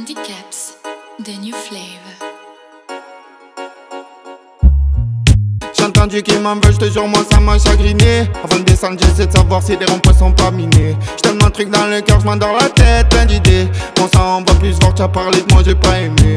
Handicaps, the new flavor. J'ai entendu qu'ils m'en veulent, j'te jure moi ça m'a chagriné. Avant de descendre j'essaie de savoir si des ronds-points sont pas minés. J'ai tellement de trucs dans le cœur, j'm'endors la tête, plein d'idées. Mon sang va plus fort, t'as parlé de moi, j'ai pas aimé.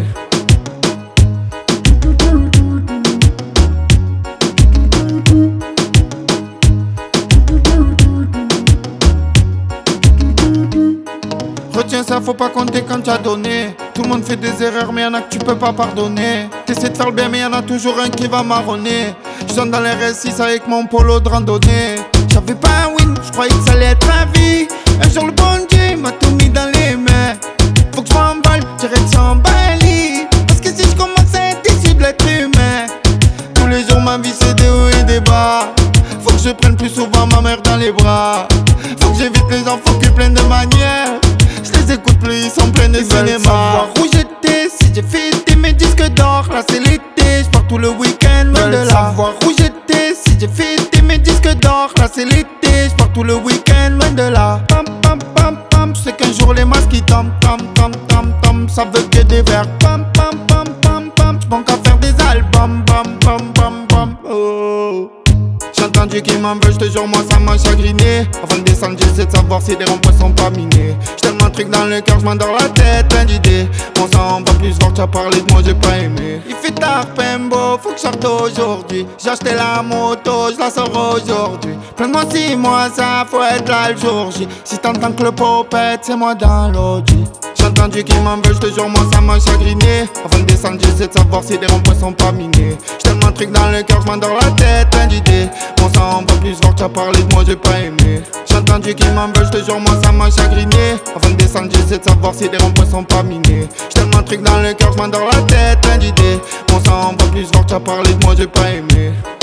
Retiens ça, faut pas compter quand tu as donné. Tout le monde fait des erreurs, mais y'en a que tu peux pas pardonner. T'essaies de faire le bien, mais y'en a toujours un qui va marronner. J'entre dans les R6 avec mon polo de randonnée. J'avais pas un win, j'croyais que ça allait être ma vie. Un jour le bon Dieu m'a tout mis dans les mains. Faut que j'm'emballe, direction Bali. Parce que si j'commence à être issu de l'être humain, tous les jours ma vie c'est des hauts et des bas. Faut que je prenne plus souvent ma mère dans les bras. Faut que j'évite les enfants qui plein de manières. Je les écoute plus, ils sont pleins de cinéma. Savoir où j'étais, si j'ai fêté mes disques d'or. Là c'est l'été, j'pars tout le week-end, loin de là. Savoir où j'étais, si j'ai fêté mes disques d'or. Là c'est l'été, j'pars tout le week-end, loin de là. Pam pam pam pam, j'sais qu'un jour les masques qui tombent. Tam tam tam tam, ça veut que des vers. Pam pam pam pam pam, j'pense qu'à faire des albums. Bam bam bam bam, oh. J'ai entendu qu'ils m'en veulent, j'te jure moi ça m'a chagriné. Avant de descendre j'essaie de savoir si des ronds-points sont pas minés. J'ai tellement de trucs dans le cœur, j'm'endors la tête, plein d'idées. Mon sang va plus fort, t'as parlé de moi, j'ai pas aimé. Il fait tard, Pembo, faut que j'sorte aujourd'hui. J'ai acheté la moto, j'la sors aujourd'hui. Plein de mois, 6 mois, ça faut être là le jour J. Si t'entends que le pot pète, c'est moi dans l'audi. J'ai entendu qu'ils m'en veulent, j'te jure moi ça m'a chagriné. Avant de descendre j'essaie de savoir si des ronds-points sont pas minés. J'ai tellement de trucs dans le cœur, j'm'endors la tête, plein d'idées. Mon sang va plus fort, t'as parlé de moi, j'ai pas aimé. J'ai entendu qu'ils m'en veulent, j'te jure moi ça m'a chagriné. Avant de descendre j'essaie de savoir si des ronds-points sont pas minés. J'ai tellement de trucs dans le cœur, j'm'endors la tête, plein d'idées. Mon sang va plus fort, t'as parlé de moi, j'ai pas aimé.